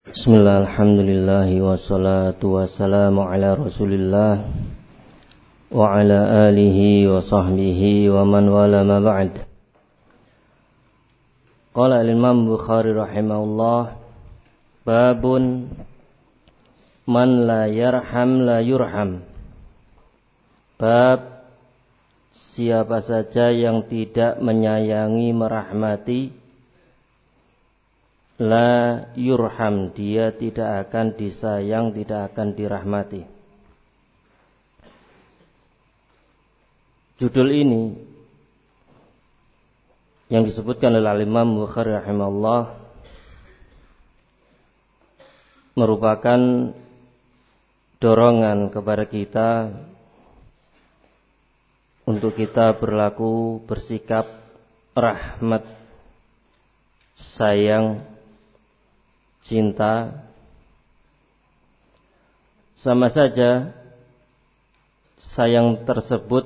Bismillah, alhamdulillah, wassalatu wassalamu ala rasulillah wa ala alihi wa sahbihi wa man wala ma ba'd. Qala al-Imam Bukhari rahimahullah, babun man la yarham la yurham. Bab siapa saja yang tidak menyayangi, merahmati, la yurham, dia tidak akan disayang, tidak akan dirahmati. Judul ini yang disebutkan oleh Imam Bukhari rahimahullah merupakan dorongan kepada kita untuk kita berlaku, bersikap rahmat, sayang, cinta. Sama saja sayang tersebut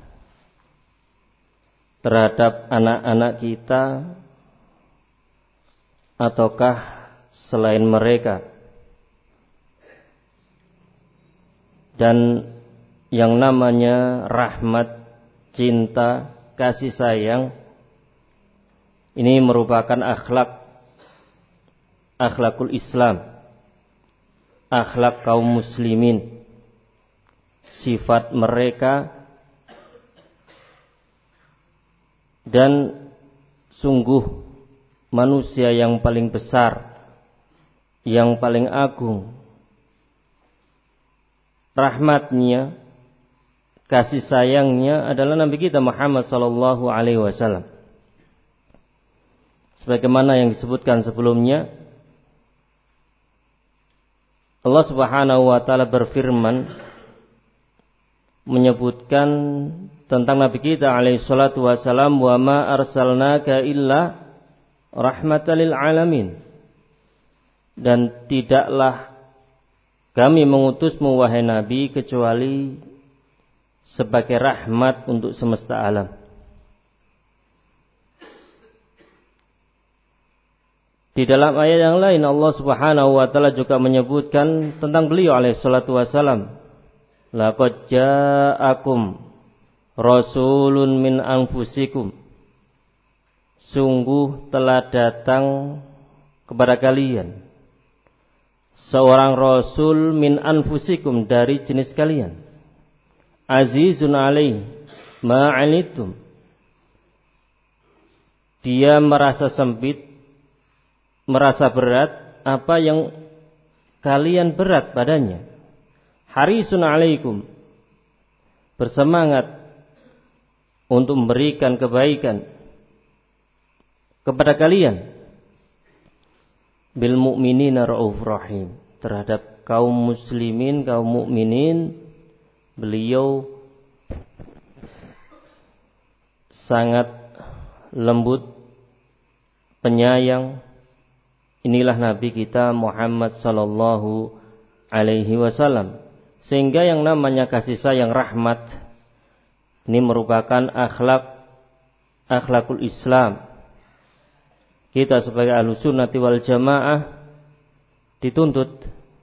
terhadap anak-anak kita ataukah selain mereka. Dan yang namanya rahmat, cinta, kasih sayang ini merupakan akhlakul Islam, akhlak kaum muslimin, sifat mereka. Dan sungguh manusia yang paling besar, yang paling agung, rahmatnya, kasih sayangnya adalah Nabi kita Muhammad sallallahu alaihi wasallam. Sebagaimana yang disebutkan sebelumnya, Allah Subhanahu wa taala berfirman menyebutkan tentang Nabi kita alaihi salatu wasalam, wa ma arsalnaka illa rahmatan lil alamin, dan tidaklah kami mengutusmu wahai Nabi kecuali sebagai rahmat untuk semesta alam. Di dalam ayat yang lain Allah Subhanahu wa taala juga menyebutkan tentang beliau alaihi salatu wasalam, laqad ja'akum rasulun min anfusikum, sungguh telah datang kepada kalian seorang rasul min anfusikum, dari jenis kalian, azizun alaihi ma anitum, dia merasa sempit, merasa berat apa yang kalian berat padanya, harisun alaikum, bersemangat untuk memberikan kebaikan kepada kalian, bil mu'minina raufur rahim, terhadap kaum muslimin, kaum mukminin beliau sangat lembut, penyayang. Inilah Nabi kita Muhammad sallallahu alaihi wasallam. Sehingga yang namanya kasih sayang, rahmat, ini merupakan akhlakul Islam. Kita sebagai Ahlus Sunnah wal Jamaah dituntut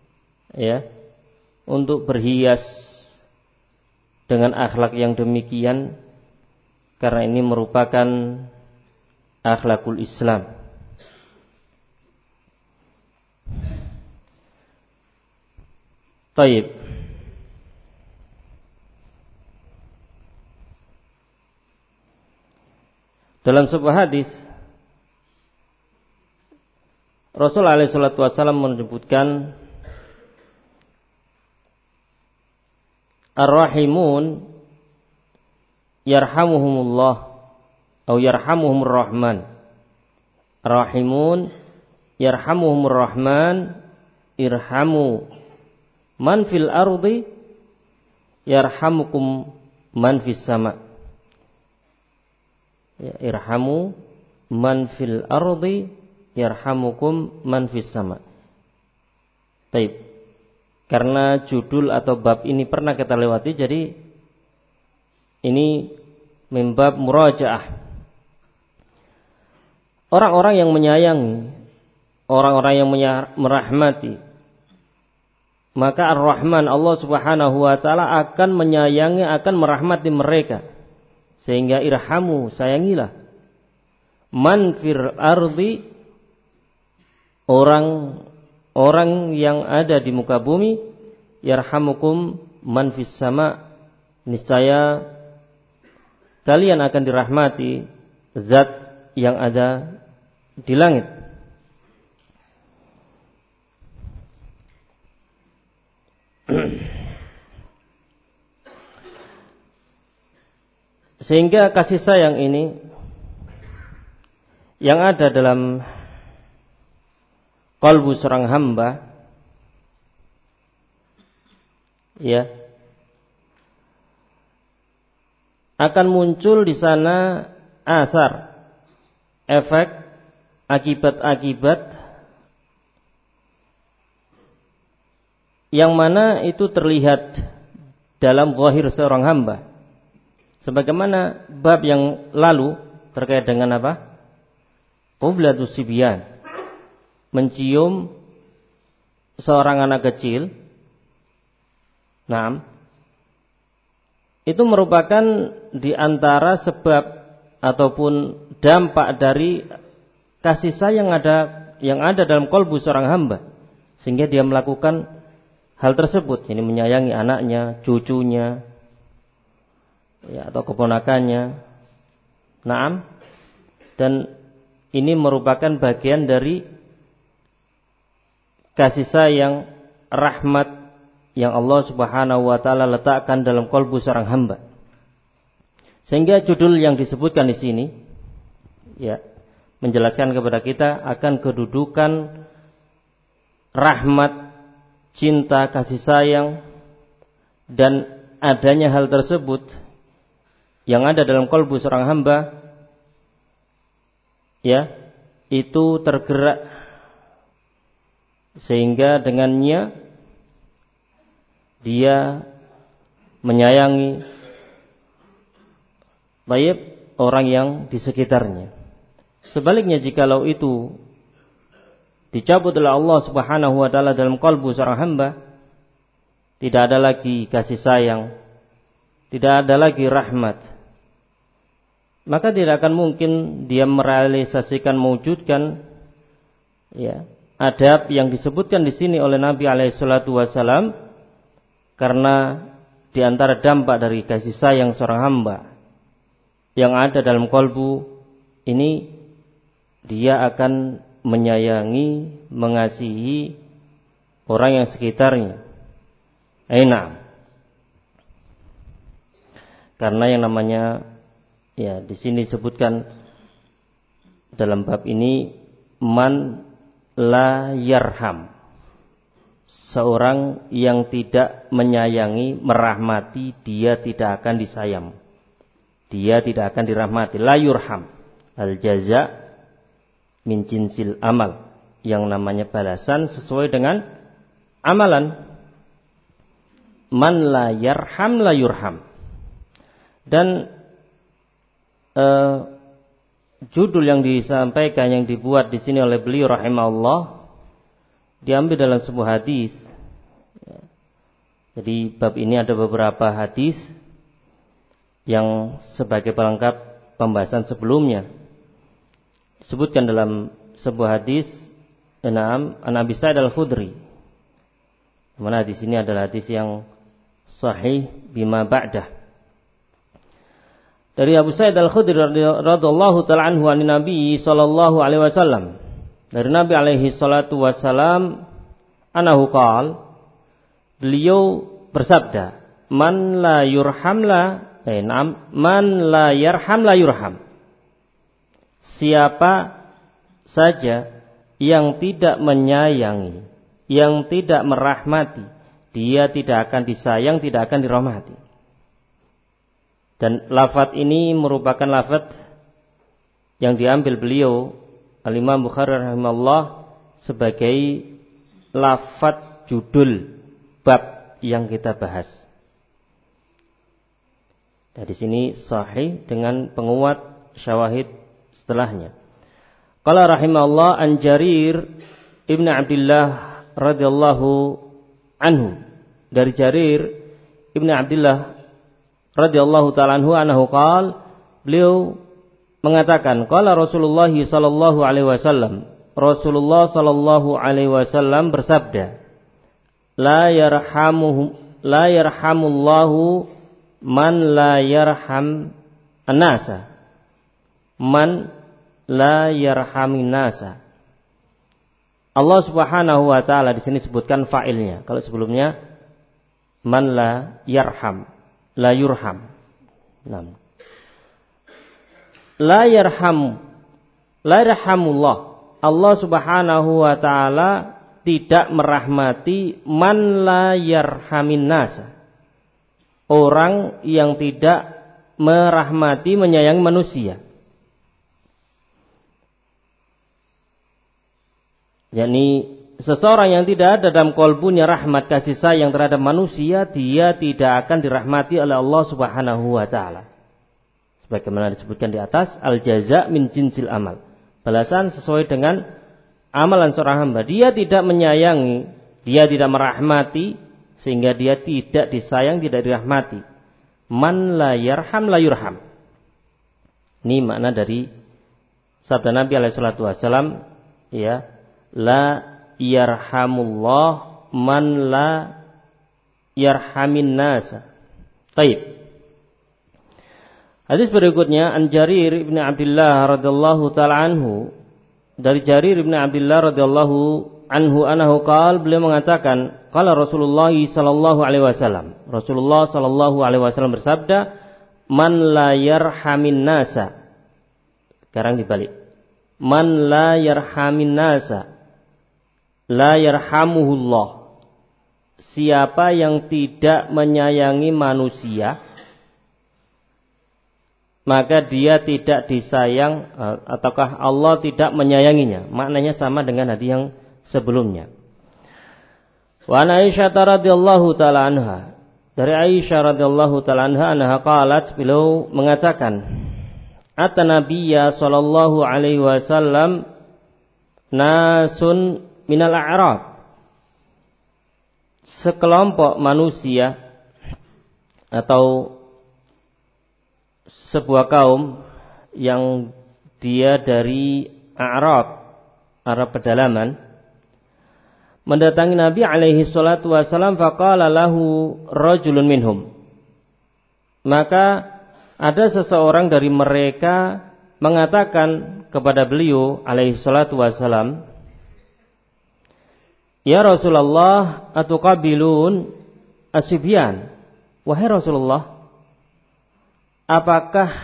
untuk berhias dengan akhlak yang demikian, karena ini merupakan akhlakul Islam. Taib. Dalam sebuah hadis Rasul alaihi salatu wasallam menyebutkan, ar-rahimun yarhamuhumullah atau yarhamuhumur rahman. Ar-rahimun yarhamuhumur rahman, irhamu man fil ardi yarhamukum man fis sama. Irhamu man fil ardi yarhamukum man fis sama. Taib. Karena judul atau bab ini pernah kita lewati, jadi ini membab murajaah. Orang-orang yang menyayangi orang-orang yang merahmati, maka Ar-Rahman Allah Subhanahu wa taala akan menyayangi, akan merahmati mereka. Sehingga irhamu, sayangilah man fil ardi, orang yang ada di muka bumi, yarhamukum man fis sama, niscaya kalian akan dirahmati zat yang ada di langit. Sehingga kasih sayang ini yang ada dalam qalbu seorang hamba, ya, akan muncul di sana asar, efek, akibat-akibat yang mana itu terlihat dalam zahir seorang hamba. Sebagaimana bab yang lalu terkait dengan apa? Qublatus sibyan, mencium seorang anak kecil. Naam. Itu merupakan di antara sebab ataupun dampak dari kasih sayang yang ada dalam qalbu seorang hamba, sehingga dia melakukan hal tersebut, ini menyayangi anaknya, cucunya, ya, atau keponakannya. Naam. Dan ini merupakan bagian dari kasih sayang, rahmat yang Allah Subhanahu wa taala letakkan dalam qalbu seorang hamba. Sehingga judul yang disebutkan di sini, ya, menjelaskan kepada kita akan kedudukan rahmat, cinta, kasih sayang, dan adanya hal tersebut yang ada dalam qalbu seorang hamba, ya, itu tergerak sehingga dengannya dia menyayangi baik orang yang di sekitarnya. Sebaliknya, jikalau itu dicabut oleh Allah Subhanahu wa taala dalam qalbu seorang hamba, tidak ada lagi kasih sayang, tidak ada lagi rahmat, maka tidak akan mungkin dia merealisasikan, mewujudkan, ya, adab yang disebutkan di sini oleh Nabi alaihi salatu wasalam. Karena di antara dampak dari kasih sayang seorang hamba yang ada dalam qalbu ini, dia akan menyayangi, mengasihi orang yang sekitarnya. Enak. Karena yang namanya, ya, di sini disebutkan dalam bab ini man la yarham, seorang yang tidak menyayangi, merahmati, dia tidak akan disayang, dia tidak akan dirahmati. La yurham, al jaza min jinsil amal, yang namanya balasan sesuai dengan amalan. Man la yarham la yurham. Dan judul yang disampaikan, yang dibuat di sini oleh beliau rahimahullah, diambil dalam sebuah hadis. Jadi bab ini ada beberapa hadis yang sebagai pelengkap pembahasan sebelumnya. Disebutkan dalam sebuah hadis, an Abi Sa'id Al-Khudri. Mana hadis ini adalah hadis yang sahih bima ba'dah. Dari Abu Sa'id Al-Khudri radhiyallahu ta'ala anhu an Nabi sallallahu alaihi wasallam. Dari Nabi alaihi salatu wasalam, anahu qala, beliau bersabda, man la yarham la yurham. Siapa saja yang tidak menyayangi, yang tidak merahmati, dia tidak akan disayang, tidak akan dirahmati. Dan lafaz ini merupakan lafaz yang diambil beliau Al-Imam Bukhari rahimahullah sebagai lafaz judul bab yang kita bahas. Dari sini sahih dengan penguat syawahid setelahnya. Qala rahimahullah an Jarir Ibnu Abdullah radhiyallahu anhu, dari Jarir Ibnu Abdullah radhiyallahu ta'ala anhu qala, beliau mengatakan qala Rasulullah sallallahu alaihi wasallam, Rasulullah sallallahu alaihi wasallam bersabda, la yarhamullahu man la yarham an-nasa, man la yarhamin nasa. Allah Subhanahu wa taala di sini sebutkan fa'ilnya. Kalau sebelumnya man la yarham, la yurham. La yarhamullah. Allah Subhanahu wa taala tidak merahmati man la yarhamin nasa, orang yang tidak merahmati, menyayangi manusia. yakni seseorang yang tidak ada dalam qalbunya rahmat kasih sayang terhadap manusia, dia tidak akan dirahmati oleh Allah Subhanahu wa taala. Sebagaimana disebutkan di atas, al jaza min jinsil amal. Balasan sesuai dengan amalan seorang hamba. Dia tidak menyayangi, dia tidak merahmati, sehingga dia tidak disayang, tidak dirahmati. Man la yarham la yurham. Ini makna dari sabda Nabi alaihi salatu wasallam, ya, la yarhamullah man la yarhamin nasa. Baik. Hadis berikutnya an Jarir ibn Abdullah radhiyallahu taala anhu, dari Jarir ibn Abdullah radhiyallahu anhu anahu qala, beliau mengatakan qala Rasulullah sallallahu alaihi wasallam, Rasulullah sallallahu alaihi wasallam bersabda, man la yarhamin nasa. Sekarang dibalik, man la yarhamin nasa la yarhamuhullah. Siapa yang tidak menyayangi manusia, maka dia tidak disayang, ataukah Allah tidak menyayanginya. Maknanya sama dengan hadis yang sebelumnya. Wa Aisyah radhiyallahu taala anha, dari Aisyah radhiyallahu taala anha qalat, beliau mengatakan, ata nabiyya sallallahu alaihi wasallam nasun minal a'rab, sekelompok manusia atau sebuah kaum yang dia dari Arab, Arab pedalaman, mendatangi Nabi alaihi salatu wasallam, faqala lahu rajulun minhum. Maka ada seseorang dari mereka mengatakan kepada beliau alaihi salatu wasallam, ya Rasulullah, atuqabilun asybyan. Wahai Rasulullah, apakah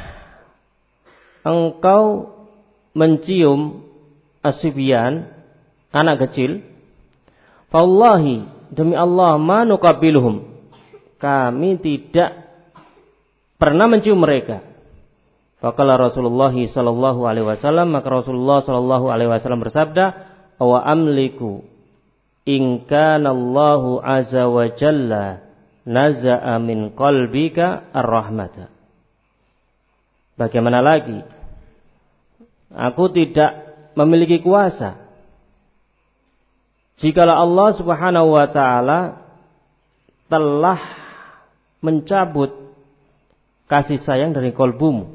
engkau mencium asybyan, anak kecil? Fawallahi, demi Allah, ma nuqabiluhum, kami tidak pernah mencium mereka. Faqala Rasulullah sallallahu alaihi wasallam, maka Rasulullah sallallahu alaihi wasallam bersabda, wa amliku in kana Allahu azza wa jalla naza'a min qalbika ar-rahmata. Bagaimana lagi, aku tidak memiliki kuasa jikalau Allah Subhanahu wa taala telah mencabut kasih sayang dari kolbumu.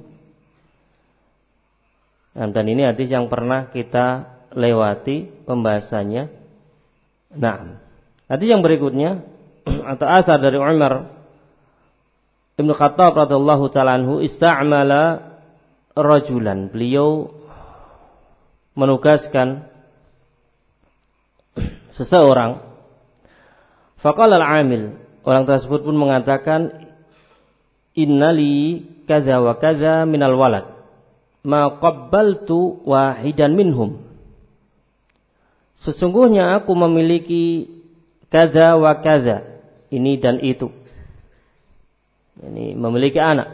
Dan ini hadis yang pernah kita lewati pembahasannya. Nah, hadis yang berikutnya atau asar dari Umar Ibnu Khattab radhiyallahu ta'ala anhu, ista'mala rajulan, beliau menugaskan seseorang. Faqala al-amil, orang tersebut pun mengatakan, innali kadza wa kadza minal walad, ma qabbaltu wahidan minhum. Sesungguhnya aku memiliki kadza wa kadza, ini dan itu. Ini memiliki anak.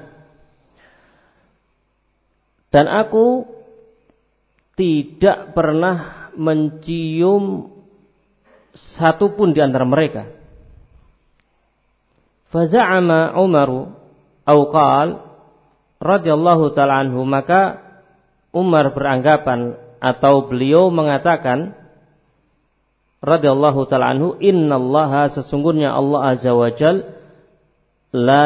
Dan aku tidak pernah mencium satu pun di antara mereka. Faza'ama Umaru au qal radhiyallahu ta'ala anhu, maka Umar beranggapan atau beliau mengatakan, radhiyallahu ta'ala anhu, innallaha, sesungguhnya Allah azza wajal, la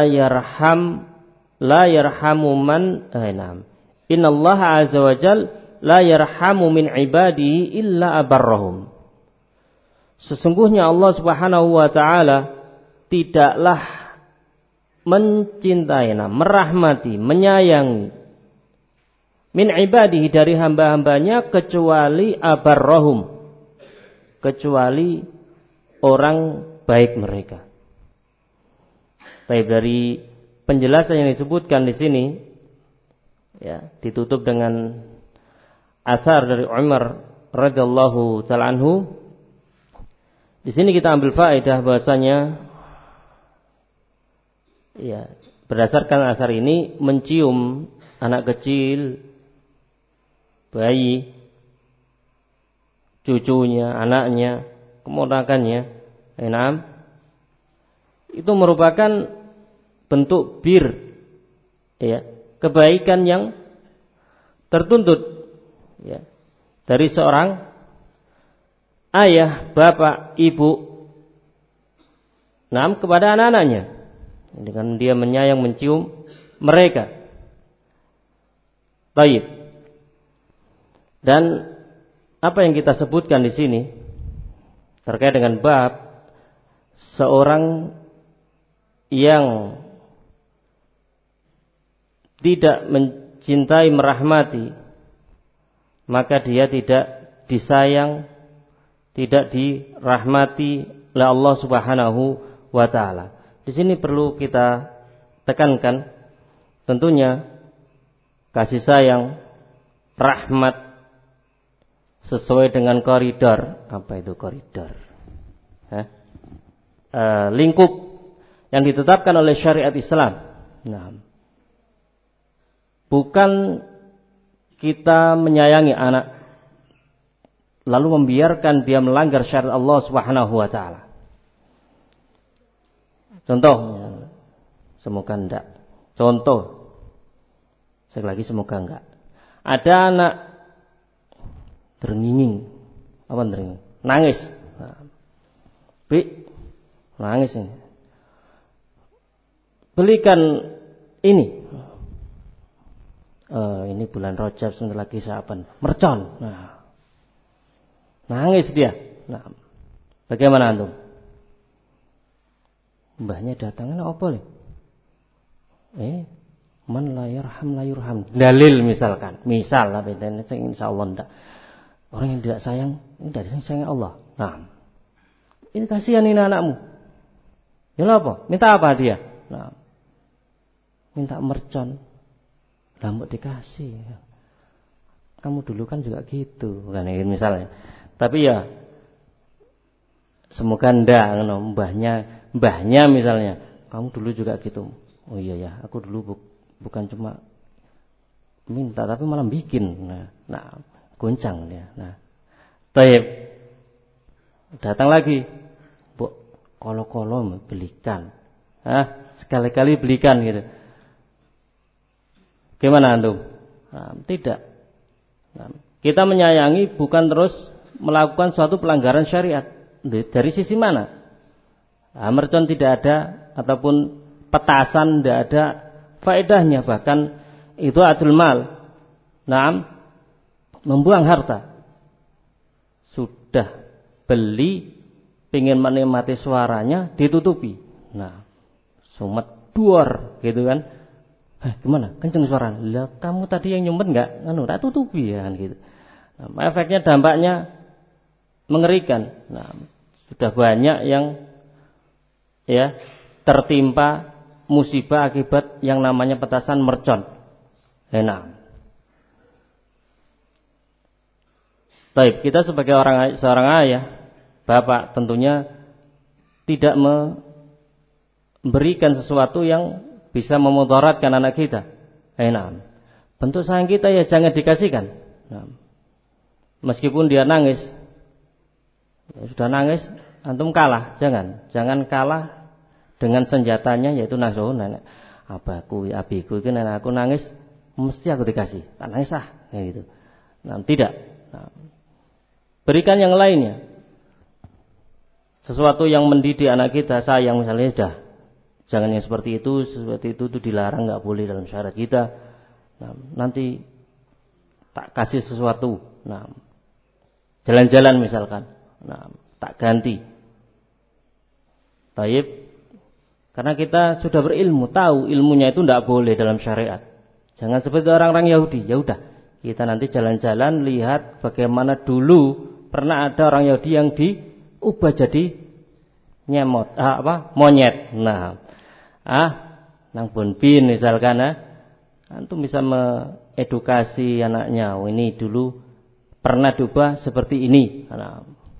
yarhamu man innallaha azza wajal la yarhamu min ibadihi illa abarrahum. Sesungguhnya Allah Subhanahu wa taala tidaklah mencintai, merahmati, menyayangi min ibadihi, dari hamba-hambanya, kecuali abarrahum, kecuali orang baik mereka. Baik, dari penjelasan yang disebutkan di sini, ya, ditutup dengan athar dari Umar radhiyallahu ta'ala anhu. Di sini kita ambil faedah bahwasanya, ya, berdasarkan athar ini, mencium anak kecil, bayi, cucunya, anaknya, keponakannya, itu merupakan bentuk ya, kebaikan yang tertuntut, ya, dari seorang ayah, bapak, ibu, kepada anak-anaknya, dengan dia menyayang, mencium mereka. Baik. Dan apa yang kita sebutkan di sini terkait dengan bab seorang yang tidak mencintai, merahmati, maka dia tidak disayang, tidak dirahmati oleh Allah Subhanahu wa taala. Di sini perlu kita tekankan, tentunya kasih sayang, rahmat sesuai dengan koridor. Apa itu koridor? Lingkup yang ditetapkan oleh syariat Islam. Bukan kita menyayangi anak lalu membiarkan dia melanggar syariat Allah Subhanahu wa taala. Contoh, semoga enggak. Contoh, sekali lagi semoga enggak. Ada anak ternginging, nangis. Nangis ini. Belikan ini. Ini bulan Rajab, sebentar lagi Syaban. Mercon. Nangis dia. Bagaimana antum? Mbahnya datang, apa nih? Man la yarham la yurham. Dalil misalkan. Misal lah, insyaallah enggak. Orang yang tidak sayang, dari sayang Allah. Ini kasihan ini anakmu. Ya apa? Minta apa dia? Minta mercon. Lambut dikasih. Kamu dulu kan juga gitu, kan ini misalnya. Tapi ya semoga ndak, mbahnya misalnya, kamu dulu juga gitu. Oh iya ya, aku dulu bukan cuma minta tapi malah bikin. Goncang dia. Taib. Datang lagi. Bu, kolo-kolo belikan. Sekali-kali belikan gitu. Gimana antum? Tidak. Kita menyayangi bukan terus melakukan suatu pelanggaran syariat. Dari sisi mana? Mercon tidak ada, ataupun petasan tidak ada faedahnya, bahkan itu adul mal. Membuang harta. Sudah beli, pengen menikmati suaranya, ditutupi. Sumet duor gitu kan. Gimana? Kenceng suara. Lah kamu tadi yang nyumpet enggak? Tak tutupi ya kan gitu. Efeknya, dampaknya mengerikan. Sudah banyak yang tertimpa musibah akibat yang namanya petasan mercon. Baik, kita sebagai seorang ayah, bapak, tentunya tidak memberikan sesuatu yang bisa memudaratkan anak kita. Bentuk sayang kita ya jangan dikasihkan. Meskipun dia nangis, sudah nangis, antum kalah. Jangan kalah dengan senjatanya, yaitu nafsu. Abiku itu nenek aku nangis, mesti aku dikasih. Tak nangis kayak gitu. Tidak. Berikan yang lainnya. sesuatu yang mendidik anak kita, sayang misalnya, dah jangan yang seperti itu dilarang, nggak boleh dalam syariat kita. Nah, nanti tak kasih sesuatu, nah jalan-jalan misalkan, nah tak ganti. Taib, karena kita sudah berilmu, tahu ilmunya itu tidak boleh dalam syariat. Jangan seperti orang-orang Yahudi. Ya udah, kita nanti jalan-jalan lihat bagaimana dulu pernah ada orang Yahudi yang diubah jadi monyet. Nah, nang bonbin misalkan, antum bisa edukasi anaknya, oh, ini dulu pernah diubah seperti ini. Nah,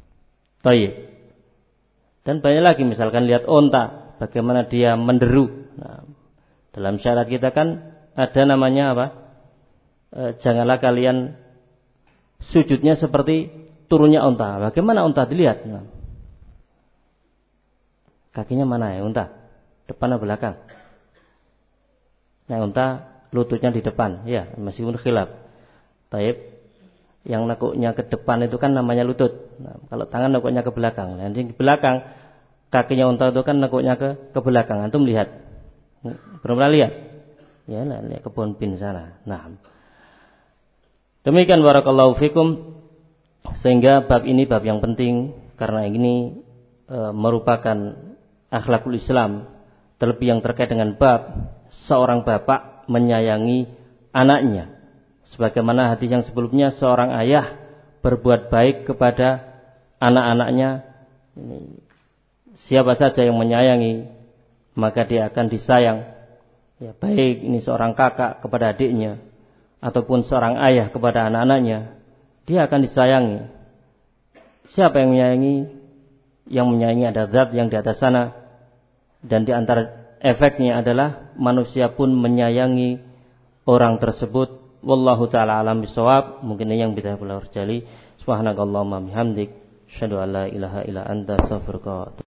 dan banyak lagi, misalkan lihat onta, bagaimana dia menderu. Nah, dalam syariat kita kan ada namanya apa? Janganlah kalian sujudnya seperti turunnya onta. Bagaimana onta dilihat? Nah, kakinya mana ya onta? Depan atau belakang? Nah, onta lututnya di depan, ya, meskipun khilaf. Taib, yang nekuknya ke depan itu kan namanya lutut. Nah, kalau tangan nekuknya ke belakang. Nanti di belakang kakinya unta itu kan nekuknya ke belakang. Antum lihat? Belum pernah lihat? Ya, lihat kebun bin sana. Nah, demikian barakallahu fikum. Sehingga bab ini bab yang penting karena ini merupakan akhlakul Islam, terlebih yang terkait dengan bab seorang bapak menyayangi anaknya. Sebagaimana hadis yang sebelumnya, seorang ayah berbuat baik kepada anak-anaknya. Siapa saja yang menyayangi, maka dia akan disayang. Ya, baik ini seorang kakak kepada adiknya, ataupun seorang ayah kepada anak-anaknya, dia akan disayangi. Siapa yang menyayangi? Yang menyayangi ada zat yang di atas sana. Dan di antara efeknya adalah manusia pun menyayangi orang tersebut. Wallahu ta'ala alam bisawab. Mungkin ini yang bisa beliau terjadi. Subhanakallahumma bihamdik, asyhadu an la ilaha illa anta, astaghfiruka.